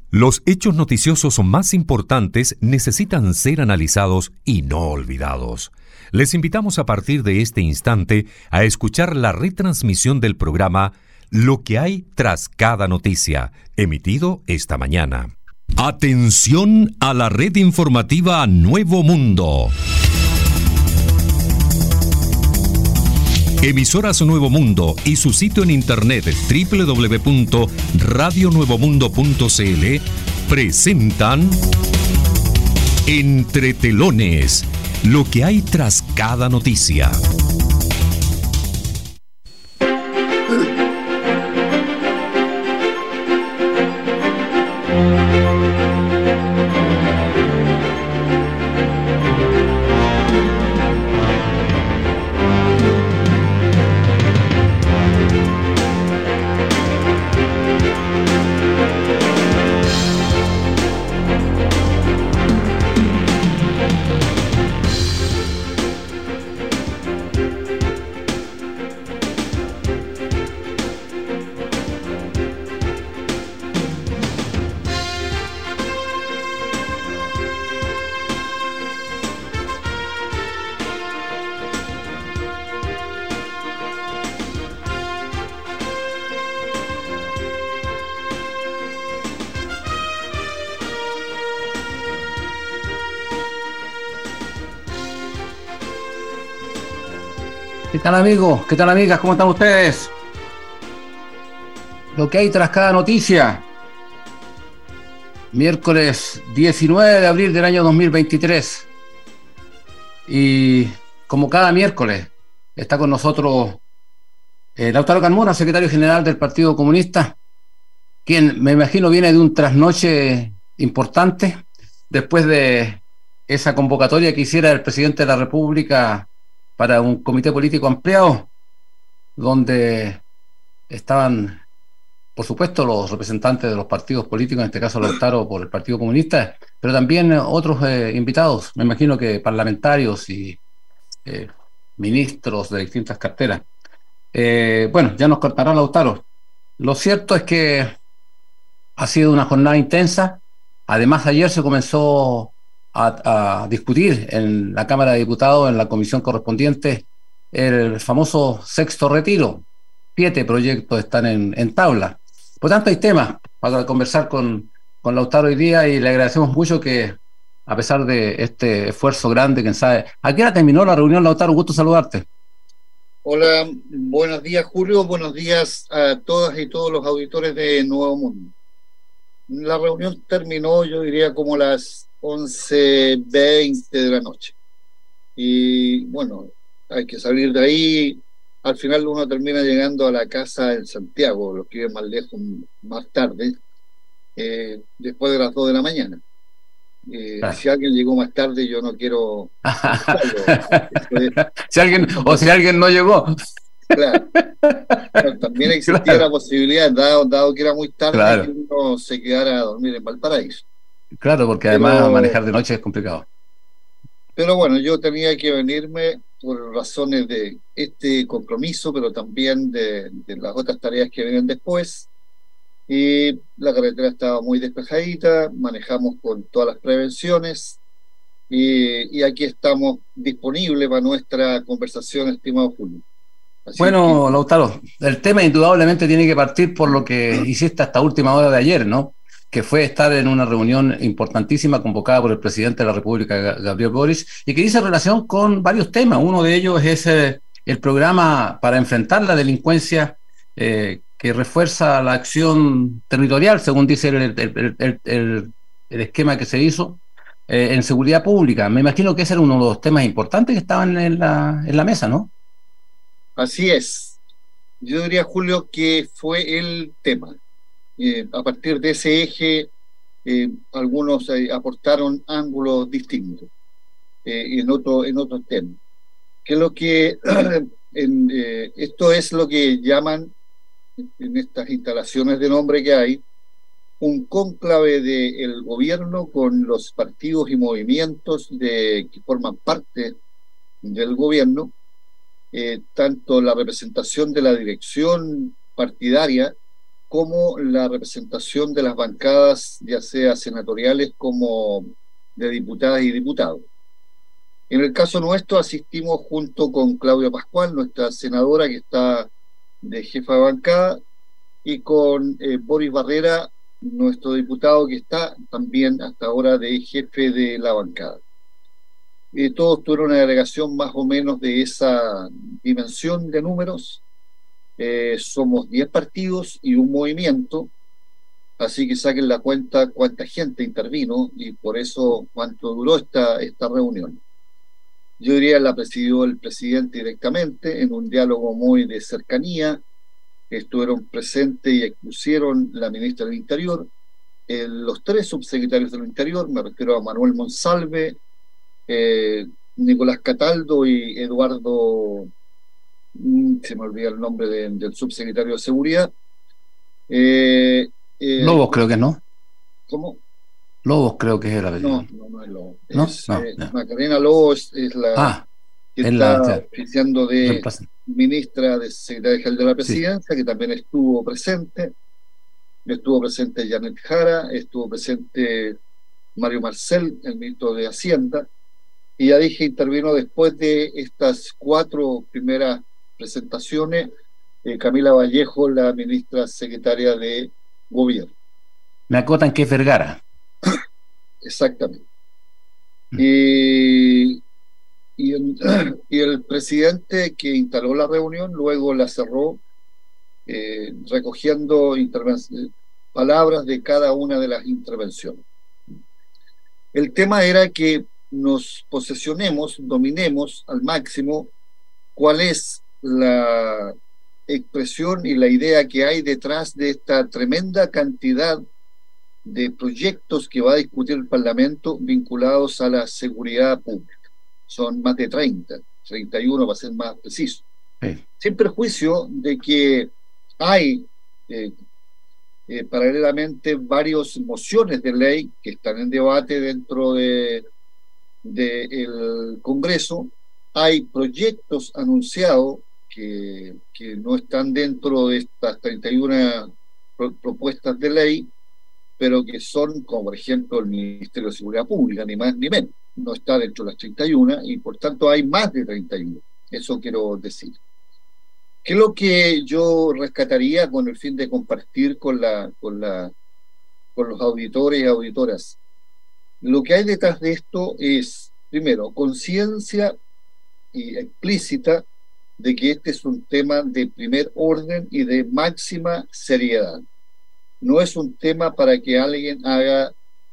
Los hechos noticiosos más importantes necesitan ser analizados y no olvidados. Les invitamos a partir de este instante a escuchar la retransmisión del programa Lo que hay tras cada noticia, emitido esta mañana. Atención a la red informativa Nuevo Mundo. Emisoras Nuevo Mundo y su sitio en internet www.radionuevomundo.cl presentan Entre Telones, lo que hay tras cada noticia. ¿Qué tal, amigos? ¿Qué tal, amigas? ¿Cómo están ustedes? Lo que hay tras cada noticia. Miércoles 19 de abril del año 2023. Y como cada miércoles, está con nosotros Lautaro Carmona, secretario general del Partido Comunista, quien me imagino viene de un trasnoche importante después de esa convocatoria que hiciera el presidente de la República para un comité político ampliado, donde estaban, por supuesto, los representantes de los partidos políticos, en este caso Lautaro por el Partido Comunista, pero también otros invitados, me imagino que parlamentarios y ministros de distintas carteras. Bueno, ya nos contará Lautaro. Lo cierto es que ha sido una jornada intensa. Además, ayer se comenzó a discutir en la Cámara de Diputados, en la comisión correspondiente, el famoso sexto retiro. 7 proyectos están en tabla. Por tanto, hay temas para conversar con Lautaro hoy día, y le agradecemos mucho que, a pesar de este esfuerzo grande, quién sabe. ¿A qué hora terminó la reunión, Lautaro? Gusto saludarte. Hola, buenos días, Julio. Buenos días a todas y todos los auditores de Nuevo Mundo. La reunión terminó, yo diría, como las 11:20 de la noche. Y bueno, hay que salir de ahí. Al final uno termina llegando a la casa en Santiago, los que viven más lejos, más tarde, después de las 2 de la mañana. Si alguien llegó más tarde, yo no quiero si alguien no llegó. Claro. Pero también existía la posibilidad, dado que era muy tarde, que uno se quedara a dormir en Valparaíso. Claro, porque además manejar de noche es complicado. Pero bueno, yo tenía que venirme por razones de este compromiso, pero también de las otras tareas que vienen después. Y la carretera estaba muy despejadita, manejamos con todas las prevenciones, y aquí estamos disponibles para nuestra conversación, estimado Julio. Bueno, Lautaro, el tema indudablemente tiene que partir por lo que hiciste hasta última hora de ayer, ¿no? Que fue estar en una reunión importantísima convocada por el presidente de la República, Gabriel Boric, y que dice relación con varios temas. Uno de ellos es el programa para enfrentar la delincuencia, que refuerza la acción territorial, según dice el esquema que se hizo, en seguridad pública. Me imagino que ese era uno de los temas importantes que estaban en la mesa, ¿no? Así es. Yo diría, Julio, que fue el tema. A partir de ese eje, algunos aportaron ángulos distintos en otros temas. Que es lo que esto es lo que llaman en estas instalaciones de nombre que hay un cónclave del gobierno con los partidos y movimientos que forman parte del gobierno, tanto la representación de la dirección partidaria como la representación de las bancadas, ya sea senatoriales como de diputadas y diputados. En el caso nuestro asistimos junto con Claudia Pascual, nuestra senadora que está de jefa de bancada, y con Boris Barrera, nuestro diputado que está también hasta ahora de jefe de la bancada. Todos tuvieron una delegación más o menos de esa dimensión de números. Somos 10 partidos y un movimiento, así que saquen la cuenta cuánta gente intervino y por eso cuánto duró esta reunión. Yo diría la presidió el presidente directamente en un diálogo muy de cercanía. Estuvieron presentes y expusieron la ministra del Interior, los 3 subsecretarios del Interior, me refiero a Manuel Monsalve, Nicolás Cataldo y Eduardo, se me olvida el nombre del subsecretario de Seguridad. Lobos creo que no. ¿Cómo? Lobos creo que es el apellido. No es Lobos. ¿No? Macarena Lobos es la que está oficiando de ministra de Secretaría General de la Presidencia, sí, que también estuvo presente. Estuvo presente Janet Jara, estuvo presente Mario Marcel, el ministro de Hacienda, y ya dije, intervino después de estas 4 primeras presentaciones, Camila Vallejo, la ministra secretaria de Gobierno. Me acotan que es Vergara. Exactamente. Y el presidente que instaló la reunión luego la cerró, recogiendo palabras de cada una de las intervenciones. El tema era que nos posesionemos, dominemos al máximo cuál es la expresión y la idea que hay detrás de esta tremenda cantidad de proyectos que va a discutir el Parlamento vinculados a la seguridad pública. Son más de 31 para ser más preciso. Sí. Sin perjuicio de que hay paralelamente varias mociones de ley que están en debate dentro del Congreso. Hay proyectos anunciados que no están dentro de estas 31 propuestas de ley, pero que son, como por ejemplo el Ministerio de Seguridad Pública, ni más ni menos. No está dentro de las 31 y por tanto hay más de 31. Eso quiero decir. ¿Qué es lo que yo rescataría con el fin de compartir con los auditores y auditoras? Lo que hay detrás de esto es, primero, conciencia y explícita de que este es un tema de primer orden y de máxima seriedad. No es un tema para que alguien haga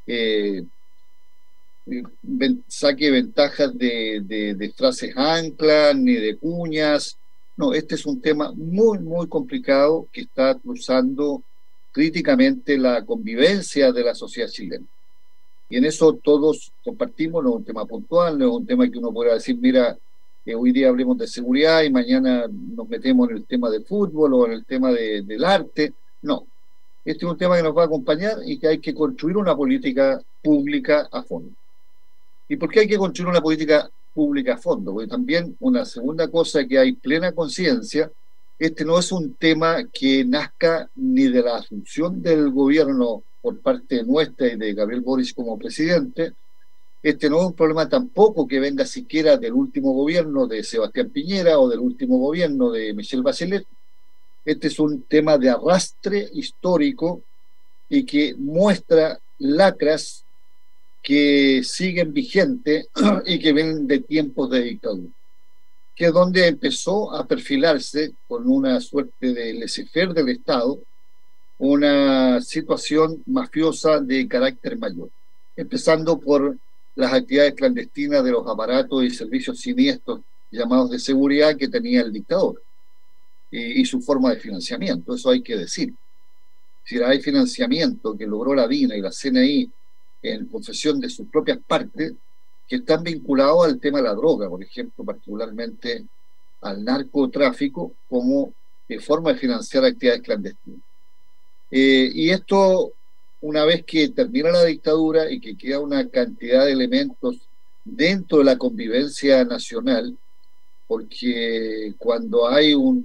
saque ventajas de frases anclas ni de cuñas. No, este es un tema muy, muy complicado que está cruzando críticamente la convivencia de la sociedad chilena. Y en eso todos compartimos, no es un tema puntual, no es un tema que uno pueda decir, mira, hoy día hablemos de seguridad y mañana nos metemos en el tema del fútbol o en el tema del arte. No, este es un tema que nos va a acompañar y que hay que construir una política pública a fondo. ¿Y por qué hay que construir una política pública a fondo? Porque también una segunda cosa que hay plena conciencia, este no es un tema que nazca ni de la asunción del gobierno por parte nuestra y de Gabriel Boric como presidente. Este no es un problema tampoco que venga siquiera del último gobierno de Sebastián Piñera o del último gobierno de Michelle Bachelet. Este es un tema de arrastre histórico y que muestra lacras que siguen vigentes y que vienen de tiempos de dictadura, que es donde empezó a perfilarse con una suerte de laissez-faire del Estado una situación mafiosa de carácter mayor, empezando por las actividades clandestinas de los aparatos y servicios siniestros llamados de seguridad que tenía el dictador y su forma de financiamiento. Eso hay que decir. Si hay financiamiento que logró la DINA y la CNI en confesión de sus propias partes, que están vinculados al tema de la droga, por ejemplo, particularmente al narcotráfico como forma de financiar actividades clandestinas. Y esto, una vez que termina la dictadura y que queda una cantidad de elementos dentro de la convivencia nacional, porque cuando hay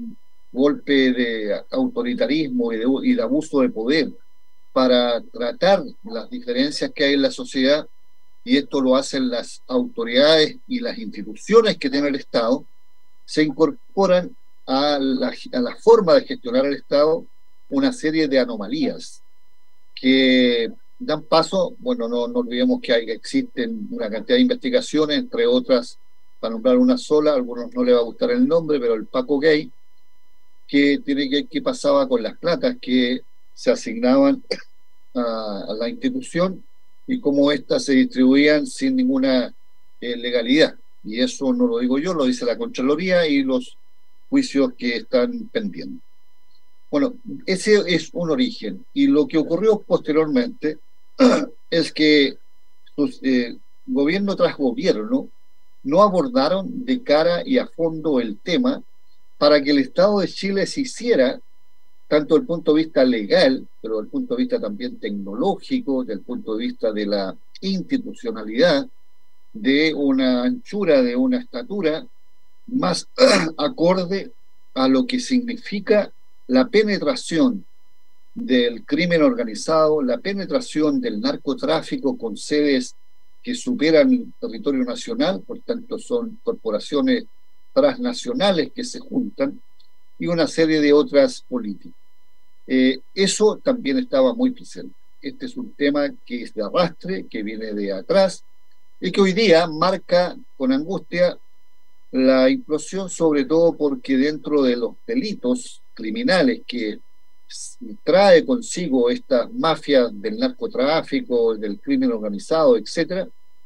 golpe de autoritarismo y de abuso de poder para tratar las diferencias que hay en la sociedad, y esto lo hacen las autoridades y las instituciones que tiene el Estado, se incorporan a la forma de gestionar el Estado una serie de anomalías que dan paso, bueno, no olvidemos que existen una cantidad de investigaciones, entre otras, para nombrar una sola, a algunos no les va a gustar el nombre, pero el Paco Gay, que tiene que pasaba con las platas que se asignaban a la institución y cómo éstas se distribuían sin ninguna legalidad. Y eso no lo digo yo, lo dice la Contraloría y los juicios que están pendientes. Bueno, ese es un origen. Y lo que ocurrió posteriormente es que gobierno tras gobierno no abordaron de cara y a fondo el tema para que el Estado de Chile se hiciera, tanto desde el punto de vista legal, pero desde el punto de vista también tecnológico, desde el punto de vista de la institucionalidad, de una anchura, de una estatura más acorde a lo que significa la penetración del crimen organizado, la penetración del narcotráfico con sedes que superan el territorio nacional, por tanto son corporaciones transnacionales que se juntan, y una serie de otras políticas. Eso también estaba muy presente. Este es un tema que es de arrastre, que viene de atrás, y que hoy día marca con angustia la implosión, sobre todo porque dentro de los delitos criminales que trae consigo estas mafias del narcotráfico, del crimen organizado, etcétera,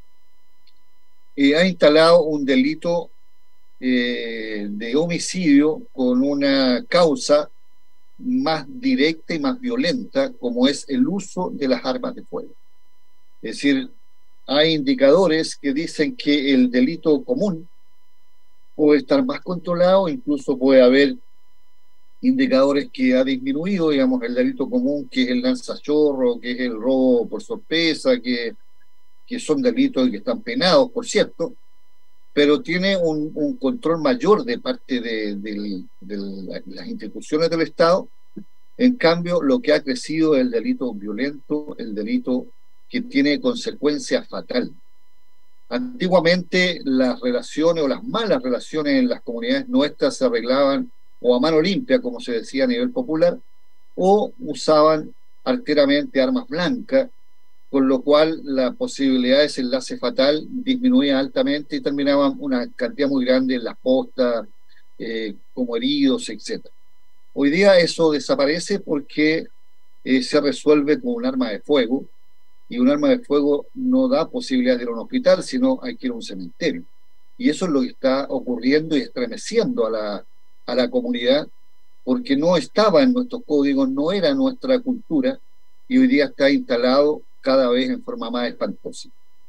ha instalado un delito de homicidio con una causa más directa y más violenta, como es el uso de las armas de fuego. Es decir, hay indicadores que dicen que el delito común puede estar más controlado, incluso puede haber indicadores que ha disminuido, digamos, el delito común, que es el lanzachorro, que es el robo por sorpresa, que son delitos que están penados, por cierto, pero tiene un control mayor de parte de las instituciones del Estado. En cambio, lo que ha crecido es el delito violento, el delito que tiene consecuencia fatal. Antiguamente las relaciones o las malas relaciones en las comunidades nuestras se arreglaban o a mano limpia, como se decía a nivel popular, o usaban arteramente armas blancas, con lo cual la posibilidad de desenlace fatal disminuía altamente y terminaban una cantidad muy grande en las postas, como heridos, etc. Hoy día eso desaparece porque se resuelve con un arma de fuego, y un arma de fuego no da posibilidad de ir a un hospital, sino hay que ir a un cementerio. Y eso es lo que está ocurriendo y estremeciendo a la comunidad, porque no estaba en nuestros códigos, no era nuestra cultura, y hoy día está instalado cada vez en forma más espantosa.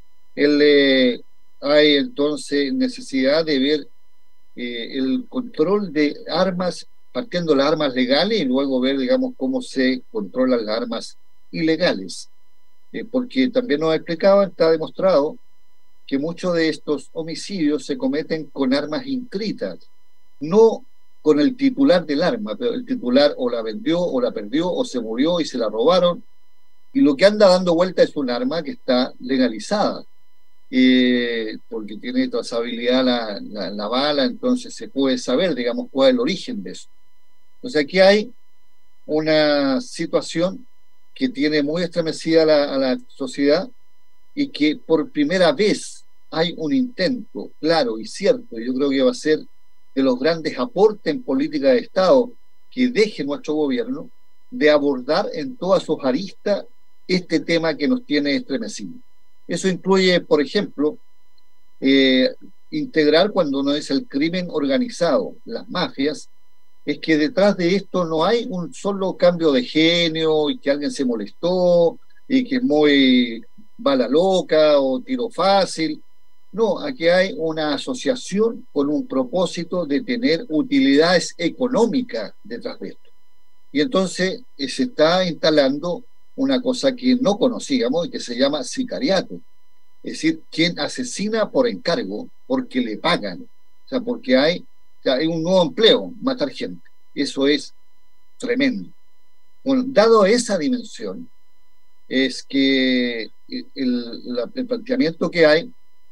Hay entonces necesidad de ver el control de armas, partiendo de las armas legales y luego ver, digamos, cómo se controlan las armas ilegales. Porque también nos explicaban, está demostrado que muchos de estos homicidios se cometen con armas inscritas, no con el titular del arma, pero el titular o la vendió o la perdió o se murió y se la robaron, y lo que anda dando vuelta es un arma que está legalizada, porque tiene trazabilidad la bala, entonces se puede saber, digamos, cuál es el origen de eso. Entonces aquí hay una situación que tiene muy estremecida a la sociedad, y que por primera vez hay un intento claro y cierto, y yo creo que va a ser de los grandes aportes en política de Estado que deje nuestro gobierno, de abordar en todas sus aristas este tema que nos tiene estremecidos. Eso incluye, por ejemplo, integrar, cuando uno dice el crimen organizado, las mafias, es que detrás de esto no hay un solo cambio de genio y que alguien se molestó y que es muy bala loca o tiro fácil. No, aquí hay una asociación con un propósito de tener utilidades económicas detrás de esto. Y entonces se está instalando una cosa que no conocíamos y que se llama sicariato. Es decir, quien asesina por encargo, porque le pagan. O sea, porque hay un nuevo empleo, matar gente. Eso es tremendo. Bueno, dado esa dimensión, es que el planteamiento que hay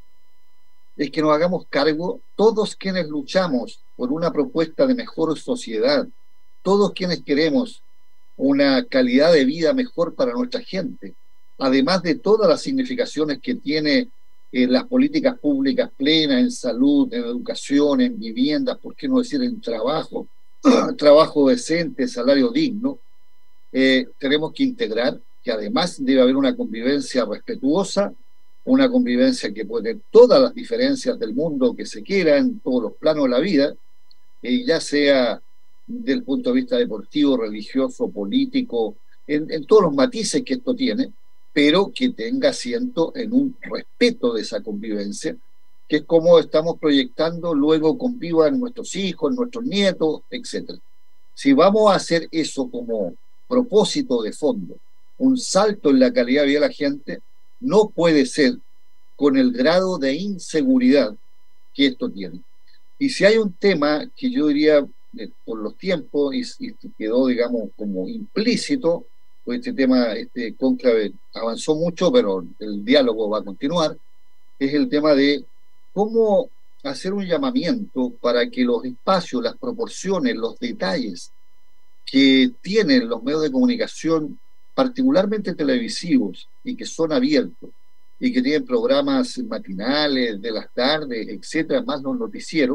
es que nos hagamos cargo todos quienes luchamos por una propuesta de mejor sociedad, todos quienes queremos una calidad de vida mejor para nuestra gente, además de todas las significaciones que tiene las políticas públicas plenas en salud, en educación, en viviendas, por qué no decir en trabajo, trabajo decente, salario digno. Tenemos que integrar que además debe haber una convivencia respetuosa, una convivencia que puede tener todas las diferencias del mundo que se quiera en todos los planos de la vida, ya sea desde el punto de vista deportivo, religioso, político, en todos los matices que esto tiene, pero que tenga asiento en un respeto de esa convivencia, que es como estamos proyectando luego convivan nuestros hijos, nuestros nietos, etc. Si vamos a hacer eso como propósito de fondo, un salto en la calidad de vida de la gente, no puede ser con el grado de inseguridad que esto tiene. Y si hay un tema que yo diría, por los tiempos, y quedó, digamos, como implícito, pues este tema, este cónclave avanzó mucho, pero el diálogo va a continuar, es el tema de cómo hacer un llamamiento para que los espacios, las proporciones, los detalles que tienen los medios de comunicación, particularmente televisivos, y que son abiertos, y que tienen programas matinales, de las tardes, etcétera, más los noticieros,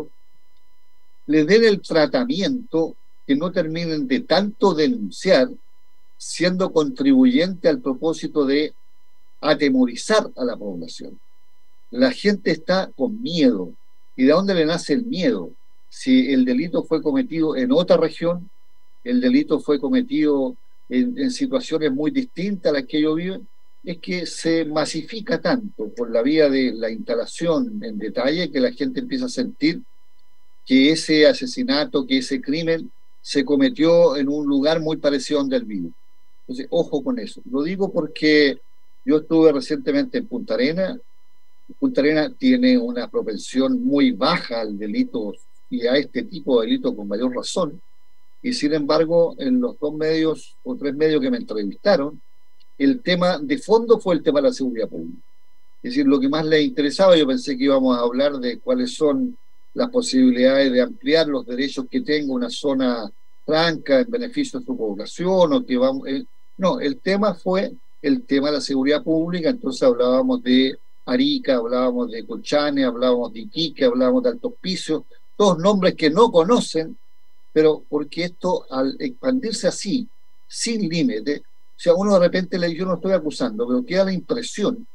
les den el tratamiento que no terminen de tanto denunciar, siendo contribuyente al propósito de atemorizar a la población. La gente está con miedo. ¿Y de dónde le nace el miedo? Si el delito fue cometido en otra región, el delito fue cometido en situaciones muy distintas a las que ellos viven, es que se masifica tanto por la vía de la instalación en detalle que la gente empieza a sentir que ese asesinato, que ese crimen se cometió en un lugar muy parecido a donde él vive. Entonces, ojo con eso. Lo digo porque yo estuve recientemente en Punta Arenas. Punta Arenas tiene una propensión muy baja al delito y a este tipo de delito con mayor razón. Y sin embargo, en los 2 medios o 3 medios que me entrevistaron, el tema de fondo fue el tema de la seguridad pública. Es decir, lo que más les interesaba, yo pensé que íbamos a hablar de cuáles son las posibilidades de ampliar los derechos que tenga una zona franca en beneficio de su población, o que vamos... no, el tema fue el tema de la seguridad pública. Entonces hablábamos de Arica, hablábamos de Colchane, hablábamos de Iquique, hablábamos de Alto Hospicio, todos nombres que no conocen, pero porque esto, al expandirse así, sin límite, o sea, uno de repente yo no estoy acusando, pero queda la impresión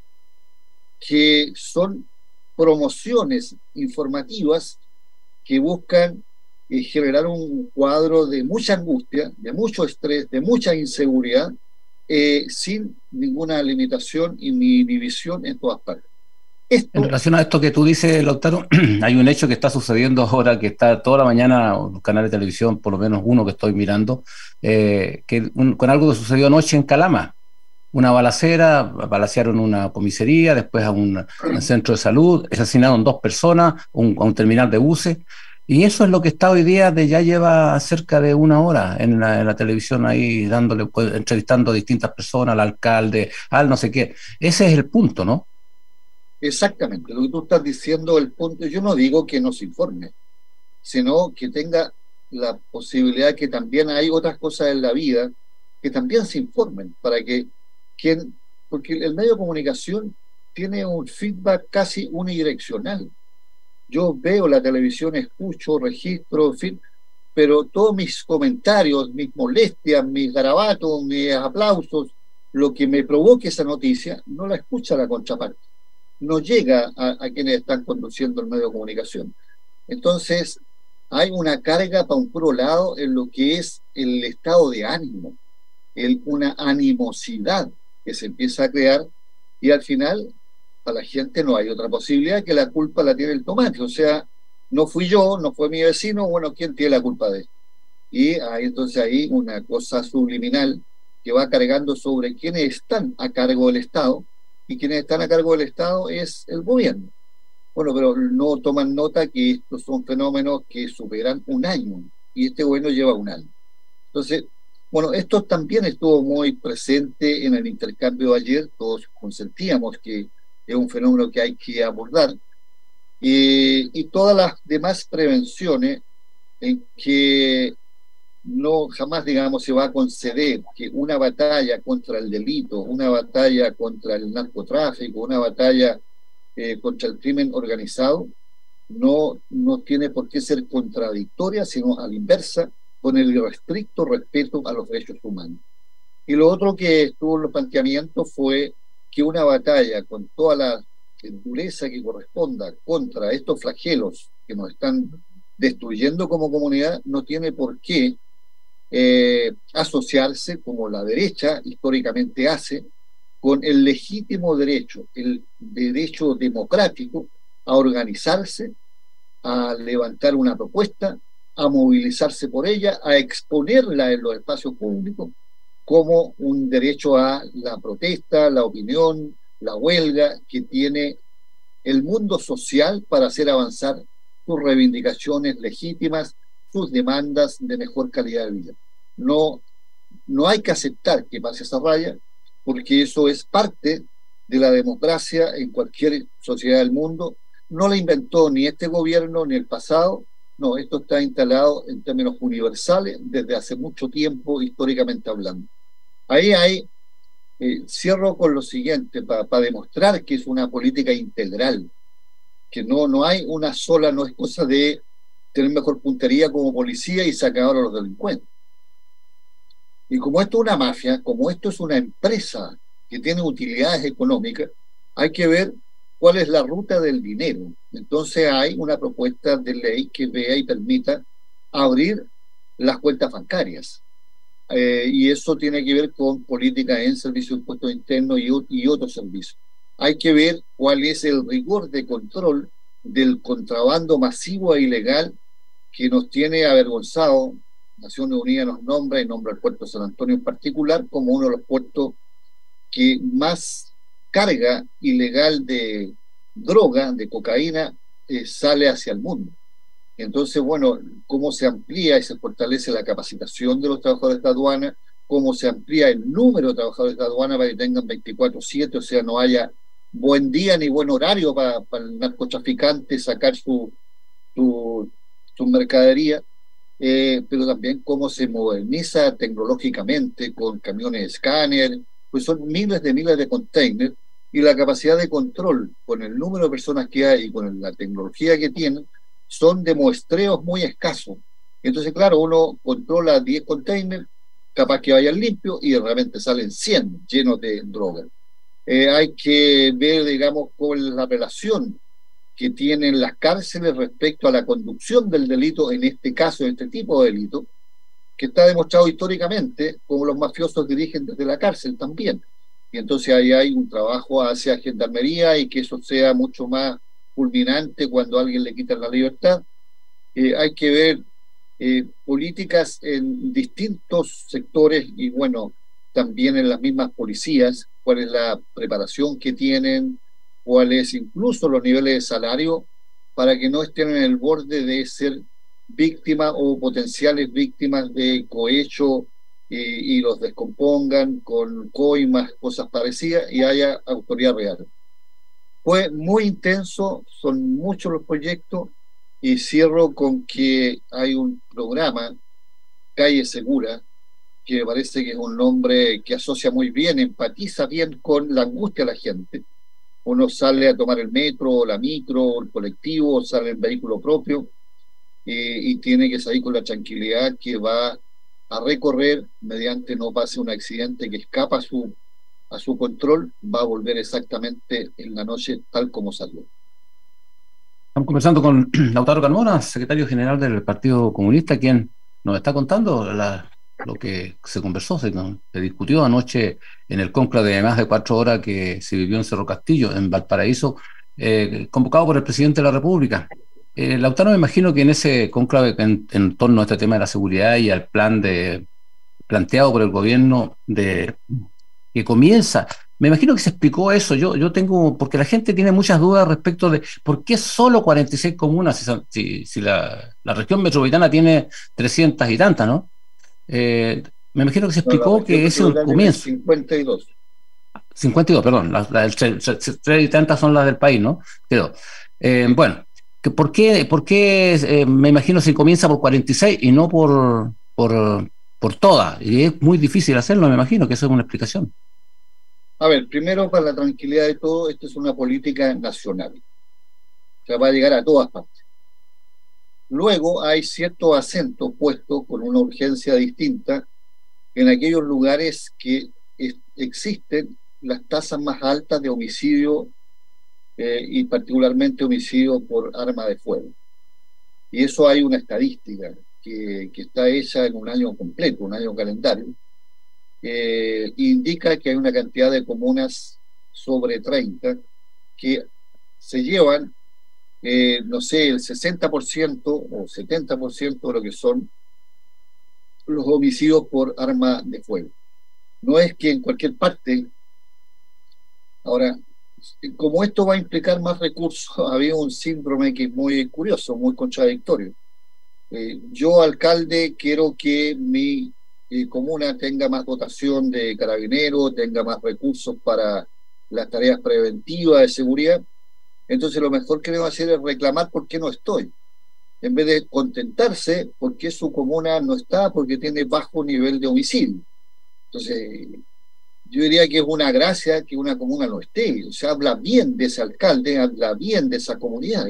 que son promociones informativas que buscan generar un cuadro de mucha angustia, de mucho estrés, de mucha inseguridad, sin ninguna limitación y ni inhibición en todas partes. En relación a esto que tú dices, Lautaro, hay un hecho que está sucediendo ahora, que está toda la mañana en los canales de televisión, por lo menos uno que estoy mirando, con algo que sucedió anoche en Calama. Una balacera, balacearon una comisaría, después a un centro de salud, asesinaron 2 personas, a un terminal de buses, y eso es lo que está hoy día, ya lleva cerca de 1 hora en la televisión ahí, entrevistando a distintas personas, al alcalde, al no sé qué. Ese es el punto, ¿no? Exactamente, lo que tú estás diciendo, el punto, yo no digo que no se informe, sino que tenga la posibilidad que también hay otras cosas en la vida que también se informen, para que porque el medio de comunicación tiene un feedback casi unidireccional. Yo veo la televisión, escucho, registro, en fin, pero todos mis comentarios, mis molestias, mis garabatos, mis aplausos, lo que me provoque esa noticia, no la escucha la contraparte, no llega a quienes están conduciendo el medio de comunicación. Entonces, hay una carga para un puro lado en lo que es el estado de ánimo, una animosidad que se empieza a crear, y al final a la gente no hay otra posibilidad que la culpa la tiene el tomate. O sea, no fui yo, no fue mi vecino, bueno, ¿quién tiene la culpa de esto? Y hay entonces ahí una cosa subliminal que va cargando sobre quienes están a cargo del Estado, y quienes están a cargo del Estado es el gobierno. Bueno, pero no toman nota que estos son fenómenos que superan 1 año. y este gobierno lleva un año. Entonces, bueno, esto también estuvo muy presente en el intercambio de ayer, todos consentíamos que es un fenómeno que hay que abordar, y todas las demás prevenciones en que no jamás, digamos, se va a conceder que una batalla contra el delito, una batalla contra el narcotráfico, una batalla contra el crimen organizado, no tiene por qué ser contradictoria, sino a la inversa, con el irrestricto respeto a los derechos humanos. Y lo otro que estuvo en los planteamientos fue que una batalla con toda la dureza que corresponda contra estos flagelos que nos están destruyendo como comunidad no tiene por qué asociarse, como la derecha históricamente hace, con el legítimo derecho, el derecho democrático a organizarse, a levantar una propuesta, a movilizarse por ella, a exponerla en los espacios públicos como un derecho a la protesta, la opinión, la huelga que tiene el mundo social para hacer avanzar sus reivindicaciones legítimas, sus demandas de mejor calidad de vida. No hay que aceptar que pase esa raya, porque eso es parte de la democracia en cualquier sociedad del mundo. No la inventó ni este gobierno ni el pasado, no, esto está instalado en términos universales desde hace mucho tiempo, históricamente hablando. Ahí hay, cierro con lo siguiente, para demostrar que es una política integral, que no hay una sola, no es cosa de tener mejor puntería como policía y sacar a los delincuentes. Y como esto es una mafia, como esto es una empresa que tiene utilidades económicas, hay que ver cuál es la ruta del dinero. Entonces hay una propuesta de ley que vea y permita abrir las cuentas bancarias. Y eso tiene que ver con políticas en servicios de impuestos internos y otros servicios. Hay que ver cuál es el rigor de control del contrabando masivo e ilegal que nos tiene avergonzado. Naciones Unidas nos nombra y nombra el puerto de San Antonio en particular como uno de los puertos que más carga ilegal de droga, de cocaína, sale hacia el mundo. Entonces, bueno, cómo se amplía y se fortalece la capacitación de los trabajadores de aduana, cómo se amplía el número de trabajadores de aduana para que tengan 24/7, o sea, no haya buen día ni buen horario para el narcotraficante sacar su mercadería. Pero también cómo se moderniza tecnológicamente con camiones escáner, pues son miles de containers, y la capacidad de control con el número de personas que hay y con la tecnología que tienen son de muestreos muy escasos. Entonces, claro, uno controla 10 containers, capaz que vayan limpios y de repente salen 100 llenos de droga. Hay que ver, digamos, cuál es la relación que tienen las cárceles respecto a la conducción del delito, en este caso, en este tipo de delito, que está demostrado históricamente como los mafiosos dirigen desde la cárcel también. Y entonces ahí hay un trabajo hacia gendarmería y que eso sea mucho más fulminante cuando a alguien le quitan la libertad. Hay que ver políticas en distintos sectores y bueno, también en las mismas policías, cuál es la preparación que tienen, cuáles incluso los niveles de salario, para que no estén en el borde de ser víctimas o potenciales víctimas de cohecho y los descompongan con coimas, cosas parecidas, y haya autoridad real. Fue muy intenso, son muchos los proyectos, y cierro con que hay un programa, Calle Segura, que me parece que es un nombre que asocia muy bien, empatiza bien con la angustia de la gente. Uno sale a tomar el metro, la micro, el colectivo, sale en vehículo propio y tiene que salir con la tranquilidad que va a recorrer mediante no pase un accidente que escapa a su control, va a volver exactamente en la noche tal como salió. Estamos conversando con Lautaro Carmona, secretario general del Partido Comunista, quien nos está contando lo que se conversó, se discutió anoche en el cónclave de más de 4 horas que se vivió en Cerro Castillo, en Valparaíso, convocado por el presidente de la República. Lautaro, me imagino que en ese cónclave en torno a este tema de la seguridad y al plan planteado por el gobierno que comienza, Me imagino que se explicó eso. Yo tengo, porque la gente tiene muchas dudas respecto de por qué solo 46 comunas, si la región metropolitana tiene 300 y tantas, ¿no? Me imagino que se No, la explicó región que ese es un metropolitana tiene comienzo. 52. 52, perdón, tres y tantas son las del país, ¿no? Quedó. Sí. Bueno, ¿por qué me imagino se comienza por 46 y no por todas? Y es muy difícil hacerlo, me imagino que eso es una explicación. A ver, primero, para la tranquilidad de todo, esta es una política nacional. O sea, va a llegar a todas partes. Luego hay ciertos acentos puestos con una urgencia distinta en aquellos lugares que existen las tasas más altas de homicidio y particularmente homicidio por arma de fuego. Y eso hay una estadística que está hecha en un año completo, un año calendario, indica que hay una cantidad de comunas sobre 30 que se llevan, no sé, el 60% o 70% de lo que son los homicidios por arma de fuego. No es que en cualquier parte. Ahora, como esto va a implicar más recursos, había un síndrome que es muy curioso, muy contradictorio. Yo, alcalde, quiero que mi comuna tenga más dotación de carabineros, tenga más recursos para las tareas preventivas de seguridad. Entonces, lo mejor que debo hacer es reclamar por qué no estoy, en vez de contentarse porque su comuna no está, porque tiene bajo nivel de homicidio. Entonces, yo diría que es una gracia que una comuna no esté. O sea, habla bien de ese alcalde, habla bien de esa comunidad.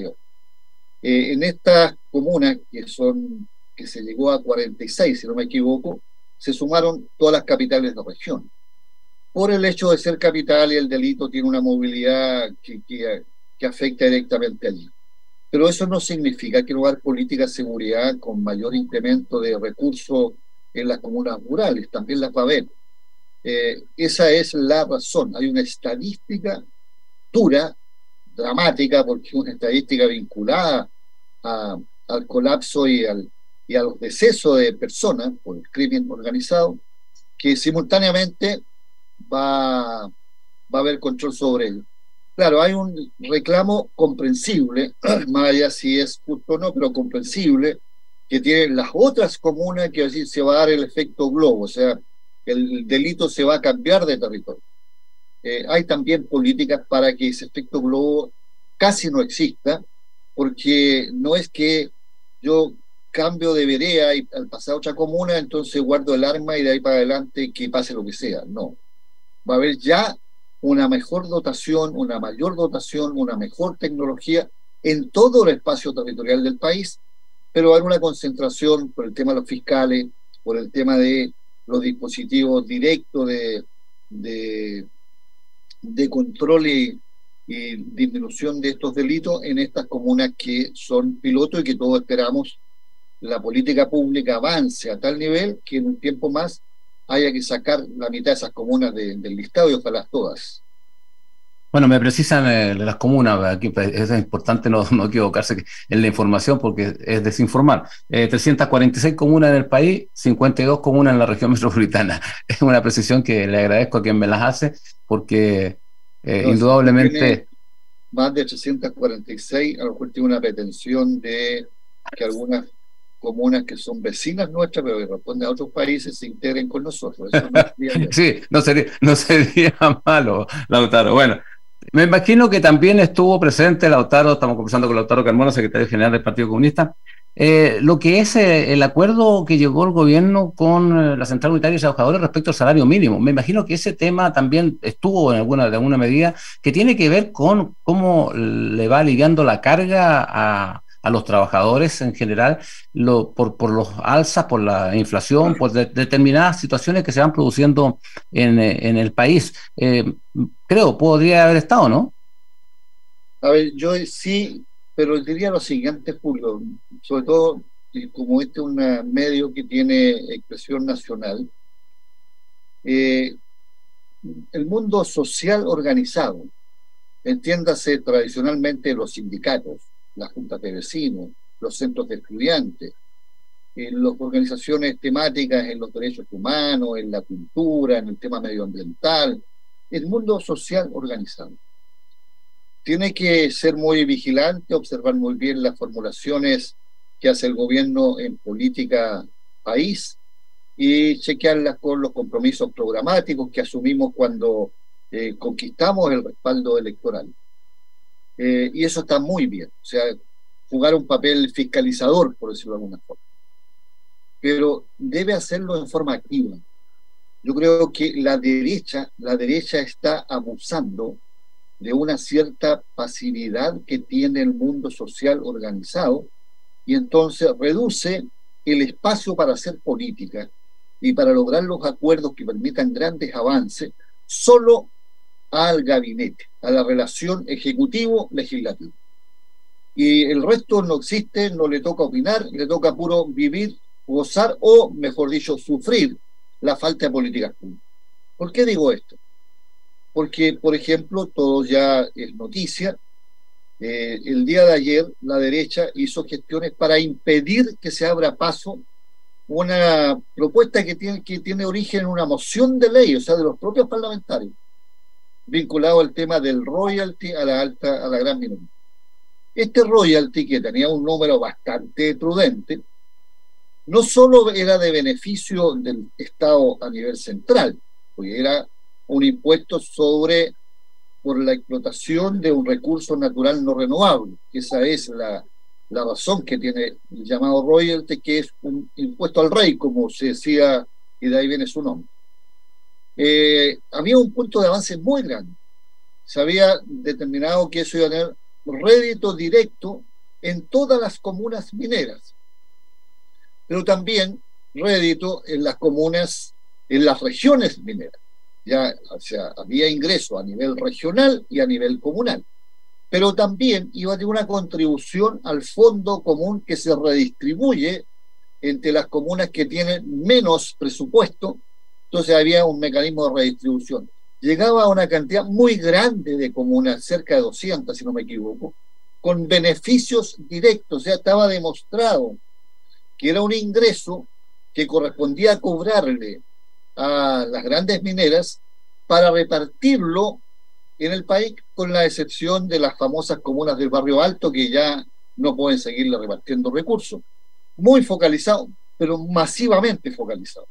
En estas comunas que se llegó a 46, si no me equivoco, se sumaron todas las capitales de región. Por el hecho de ser capital y el delito tiene una movilidad que afecta directamente allí. Pero eso no significa que no va a haber política de seguridad con mayor incremento de recursos en las comunas rurales, también las va a haber. Esa es la razón. Hay una estadística dura, dramática, porque es una estadística vinculada al colapso y a los decesos de personas por el crimen organizado, que simultáneamente va a haber control sobre ello. Claro, hay un reclamo comprensible, más allá si es justo o no, pero comprensible, que tienen las otras comunas, que así se va a dar el efecto globo, o sea, el delito se va a cambiar de territorio. Hay también políticas para que ese efecto globo casi no exista, porque no es que yo cambio de vereda y al pasar a otra comuna, entonces guardo el arma y de ahí para adelante que pase lo que sea. No. Va a haber ya una mejor dotación, una mayor dotación, una mejor tecnología en todo el espacio territorial del país, pero va a haber una concentración por el tema de los fiscales, por el tema de los dispositivos directos de control y disminución de estos delitos en estas comunas que son piloto y que todos esperamos la política pública avance a tal nivel que en un tiempo más haya que sacar la mitad de esas comunas del listado y ojalá todas. Bueno, me precisan las comunas, aquí es importante no equivocarse en la información porque es desinformar. 346 comunas en el país, 52 comunas en la región metropolitana. Es una precisión que le agradezco a quien me las hace porque indudablemente... Más de 846, a lo mejor tiene una pretensión de que algunas comunas que son vecinas nuestras, pero que responden a otros países, se integren con nosotros. Eso no sería sí, no sería malo, Lautaro. Bueno, me imagino que también estuvo presente Lautaro, estamos conversando con Lautaro Carmona, secretario general del Partido Comunista, lo que es el acuerdo que llegó el gobierno con la Central Unitaria de Trabajadores respecto al salario mínimo. Me imagino que ese tema también estuvo de alguna medida que tiene que ver con cómo le va aliviando la carga a los trabajadores en general, por los alzas, por la inflación, por determinadas situaciones que se van produciendo en el país. Creo, podría haber estado, ¿no? A ver, yo sí, pero diría lo siguiente, Julio, sobre todo como este es un medio que tiene expresión nacional, el mundo social organizado, entiéndase tradicionalmente los sindicatos, las juntas de vecinos, los centros de estudiantes, las organizaciones temáticas en los derechos humanos, en la cultura, en el tema medioambiental, el mundo social organizado. Tiene que ser muy vigilante, observar muy bien las formulaciones que hace el gobierno en política país y chequearlas con los compromisos programáticos que asumimos cuando conquistamos el respaldo electoral. Y eso está muy bien, o sea, jugar un papel fiscalizador, por decirlo de alguna forma. Pero debe hacerlo en forma activa. Yo creo que la derecha está abusando de una cierta pasividad que tiene el mundo social organizado y entonces reduce el espacio para hacer política y para lograr los acuerdos que permitan grandes avances solo al gabinete, a la relación ejecutivo-legislativo. Y el resto no existe, no le toca opinar, le toca puro vivir, gozar o, mejor dicho, sufrir la falta de políticas públicas. ¿Por qué digo esto? Porque, por ejemplo, todo ya es noticia. El día de ayer la derecha hizo gestiones para impedir que se abra paso una propuesta que tiene origen en una moción de ley, o sea, de los propios parlamentarios, vinculado al tema del royalty a la gran minoría. Este royalty, que tenía un número bastante prudente, no solo era de beneficio del Estado a nivel central, porque era un impuesto por la explotación de un recurso natural no renovable. Esa es la razón que tiene el llamado royalty, que es un impuesto al rey, como se decía, y de ahí viene su nombre. Había un punto de avance muy grande. Se había determinado que eso iba a tener rédito directo en todas las comunas mineras, pero también rédito en las comunas, en las regiones mineras. Ya, o sea, había ingreso a nivel regional y a nivel comunal, pero también iba a tener una contribución al fondo común que se redistribuye entre las comunas que tienen menos presupuesto. Entonces había un mecanismo de redistribución. Llegaba a una cantidad muy grande de comunas, cerca de 200, si no me equivoco, con beneficios directos. O sea, estaba demostrado que era un ingreso que correspondía cobrarle a las grandes mineras para repartirlo en el país, con la excepción de las famosas comunas del barrio alto, que ya no pueden seguirle repartiendo recursos. Muy focalizado, pero masivamente focalizado.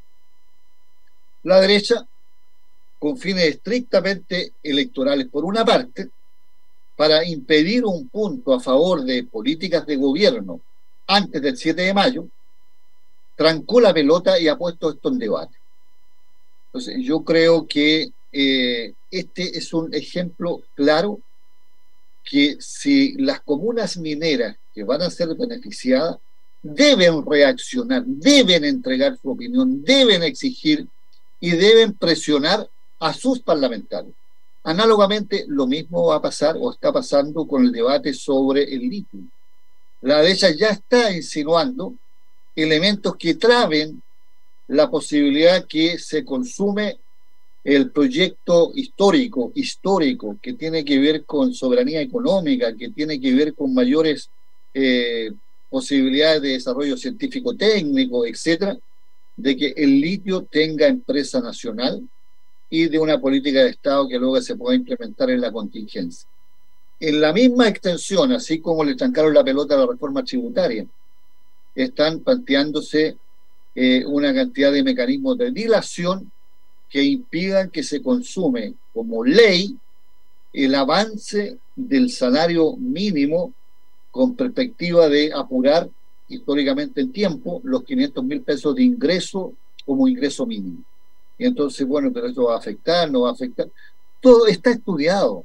La derecha, con fines estrictamente electorales, por una parte, para impedir un punto a favor de políticas de gobierno antes del 7 de mayo, trancó la pelota y ha puesto esto en debate. Entonces, yo creo que este es un ejemplo claro que si las comunas mineras que van a ser beneficiadas deben reaccionar, deben entregar su opinión, deben exigir y deben presionar a sus parlamentarios. Análogamente, lo mismo va a pasar o está pasando con el debate sobre el litio. La derecha ya está insinuando elementos que traben la posibilidad que se consume el proyecto histórico, que tiene que ver con soberanía económica, que tiene que ver con mayores posibilidades de desarrollo científico-técnico, etcétera, de que el litio tenga empresa nacional y de una política de Estado que luego se pueda implementar en la contingencia. En la misma extensión, así como le trancaron la pelota a la reforma tributaria, están planteándose una cantidad de mecanismos de dilación que impidan que se consume como ley el avance del salario mínimo con perspectiva de apurar históricamente en tiempo los 500.000 pesos de ingreso como ingreso mínimo. Y entonces, bueno, pero eso va a afectar, no va a afectar. Todo está estudiado.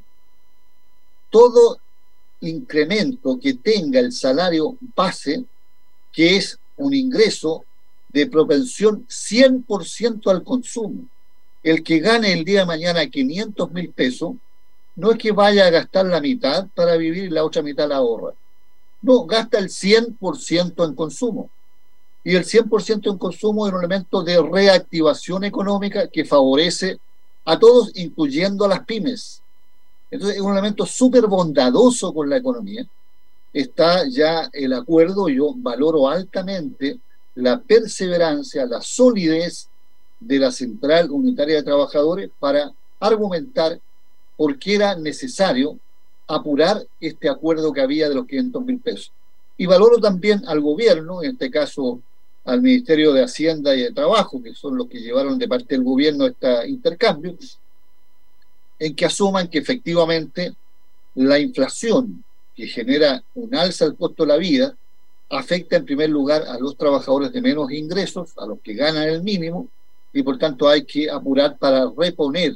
Todo incremento que tenga el salario base, que es un ingreso de propensión 100% al consumo. El que gane el día de mañana 500.000 pesos, no es que vaya a gastar la mitad para vivir y la otra mitad la ahorra. No, gasta el 100% en consumo. Y el 100% en consumo es un elemento de reactivación económica que favorece a todos, incluyendo a las pymes. Entonces es un elemento súper bondadoso con la economía. Está ya el acuerdo, yo valoro altamente la perseverancia, la solidez de la Central Unitaria de Trabajadores para argumentar por qué era necesario apurar este acuerdo que había de los 500.000 pesos. Y valoro también al gobierno, en este caso al Ministerio de Hacienda y de Trabajo, que son los que llevaron de parte del gobierno este intercambio, en que asuman que efectivamente la inflación que genera un alza al costo de la vida afecta en primer lugar a los trabajadores de menos ingresos, a los que ganan el mínimo, y por tanto hay que apurar para reponer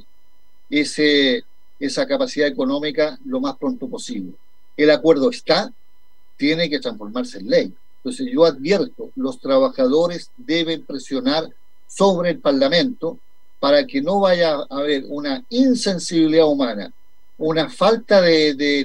esa capacidad económica lo más pronto posible. El acuerdo está, tiene que transformarse en ley. Entonces yo advierto, los trabajadores deben presionar sobre el Parlamento para que no vaya a haber una insensibilidad humana, una falta de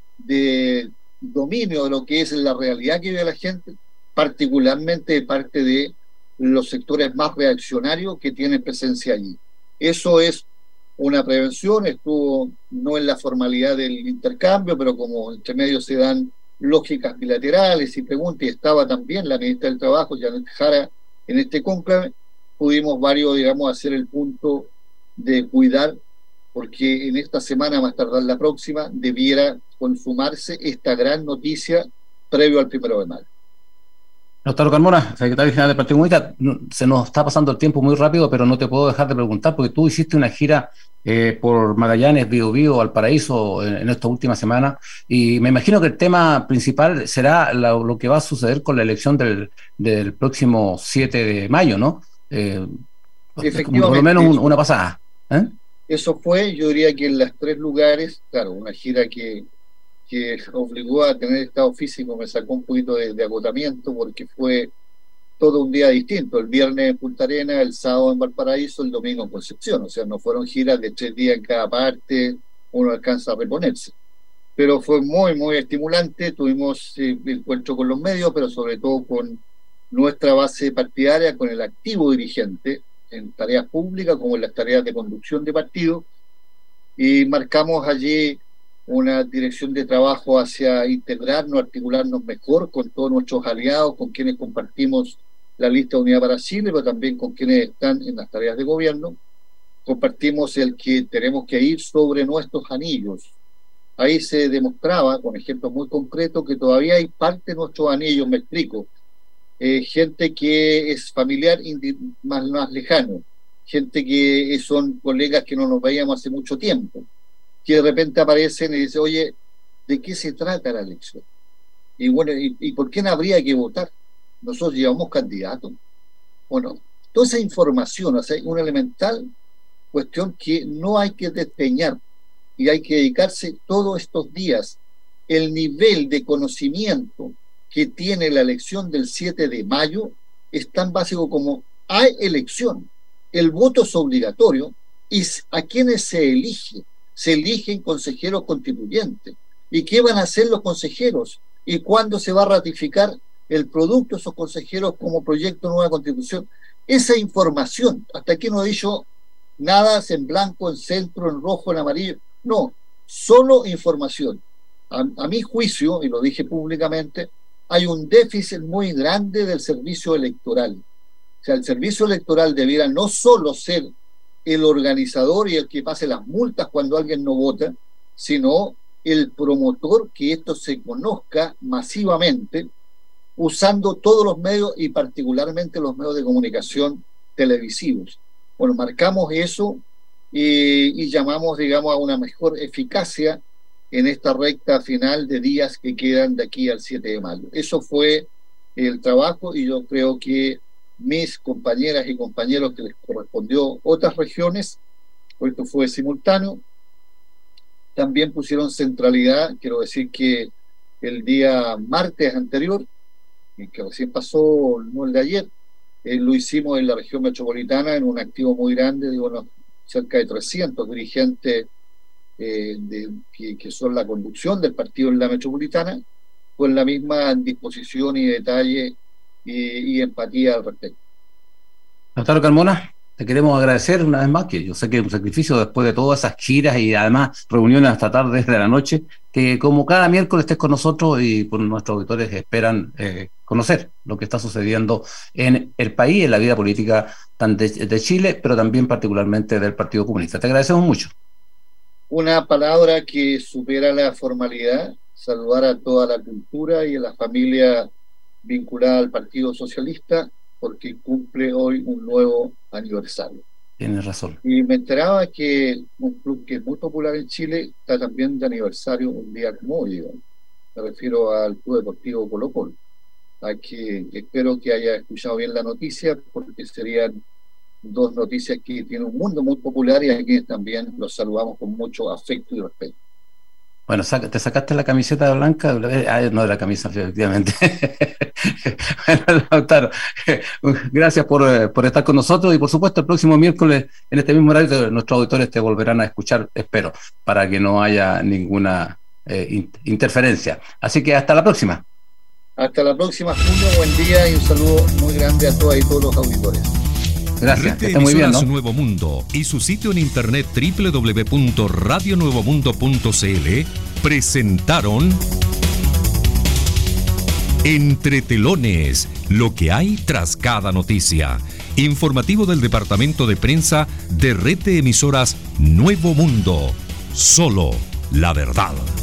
dominio de lo que es la realidad que vive la gente, particularmente de parte de los sectores más reaccionarios que tienen presencia allí. Eso es una prevención, estuvo no en la formalidad del intercambio, pero como entre medio se dan lógicas bilaterales y preguntas, y estaba también la ministra del Trabajo, Janet Jara, en este cónclave, pudimos hacer el punto de cuidar, porque en esta semana, más tardar la próxima, debiera consumarse esta gran noticia previo al 1 de mayo. Doctor Carmona, secretario general del Partido Comunista, se nos está pasando el tiempo muy rápido, pero no te puedo dejar de preguntar, porque tú hiciste una gira por Magallanes, Biobío, Valparaíso en esta última semana, y me imagino que el tema principal será lo que va a suceder con la elección del próximo 7 de mayo, ¿no? Efectivamente. Por lo menos una pasada. Eso fue, yo diría que en los 3 lugares, claro, una gira que obligó a tener estado físico, me sacó un poquito de agotamiento porque fue todo un día distinto, el viernes en Punta Arenas, el sábado en Valparaíso, el domingo en Concepción, o sea, no fueron giras de 3 días en cada parte, uno alcanza a reponerse, pero fue muy, muy estimulante, tuvimos encuentro con los medios, pero sobre todo con nuestra base partidaria, con el activo dirigente, en tareas públicas como en las tareas de conducción de partido, y marcamos allí una dirección de trabajo hacia integrarnos, articularnos mejor con todos nuestros aliados, con quienes compartimos la lista de Unidad para Chile, pero también con quienes están en las tareas de gobierno. Compartimos el que tenemos que ir sobre nuestros anillos. Ahí se demostraba, con ejemplos muy concretos, que todavía hay parte de nuestros anillos, me explico. Gente que es familiar más lejano, gente que son colegas que no nos veíamos hace mucho tiempo, que de repente aparecen y dicen, oye, ¿de qué se trata la elección? Y bueno, ¿y por qué no habría que votar? Nosotros llevamos candidatos. Bueno, toda esa información, o sea, una elemental cuestión que no hay que despeñar y hay que dedicarse todos estos días. El nivel de conocimiento que tiene la elección del 7 de mayo es tan básico como hay elección, el voto es obligatorio y a quienes se elige. Se eligen consejeros constituyentes. ¿Y qué van a hacer los consejeros? ¿Y cuándo se va a ratificar el producto de esos consejeros como proyecto de nueva constitución? Esa información, hasta aquí no he dicho nada en blanco, en centro, en rojo, en amarillo. No, solo información. A mi juicio, y lo dije públicamente, hay un déficit muy grande del servicio electoral. O sea, el servicio electoral debiera no solo ser el organizador y el que pase las multas cuando alguien no vota, sino el promotor que esto se conozca masivamente usando todos los medios y particularmente los medios de comunicación televisivos. Bueno, marcamos eso y llamamos, digamos, a una mejor eficacia en esta recta final de días que quedan de aquí al 7 de mayo. Eso fue el trabajo y yo creo que mis compañeras y compañeros que les correspondió otras regiones, esto fue simultáneo, también pusieron centralidad. Quiero decir que el día martes anterior, que recién pasó, no el de ayer, lo hicimos en la región metropolitana en un activo muy grande, digo, cerca de 300 dirigentes que son la conducción del partido en la metropolitana, con la misma disposición y detalle y empatía al respecto. Doctor Carmona, te queremos agradecer una vez más, que yo sé que es un sacrificio después de todas esas giras y además reuniones hasta tarde de la noche, que como cada miércoles estés con nosotros y con nuestros auditores esperan conocer lo que está sucediendo en el país, en la vida política de Chile, pero también particularmente del Partido Comunista. Te agradecemos mucho. Una palabra que supera la formalidad, saludar a toda la cultura y a la familia vinculada al Partido Socialista, porque cumple hoy un nuevo aniversario. Tienes razón. Y me enteraba que un club que es muy popular en Chile está también de aniversario un día como hoy, digamos. Me refiero al Club Deportivo Colo-Colo. Espero que haya escuchado bien la noticia, porque serían dos noticias que tienen un mundo muy popular y aquí también los saludamos con mucho afecto y respeto. Bueno, te sacaste la camiseta blanca, no de la camisa, efectivamente. Bueno, Lautaro, gracias por estar con nosotros y por supuesto el próximo miércoles en este mismo horario nuestros auditores te volverán a escuchar, espero, para que no haya ninguna interferencia. Así que hasta la próxima. Hasta la próxima, Julio, buen día y un saludo muy grande a todas y todos los auditores. Gracias, que esté muy bien, ¿no? Nuevo Mundo y su sitio en internet www.radionuevomundo.cl presentaron Entre Telones, lo que hay tras cada noticia. Informativo del Departamento de Prensa de Red de Emisoras Nuevo Mundo. Solo la verdad.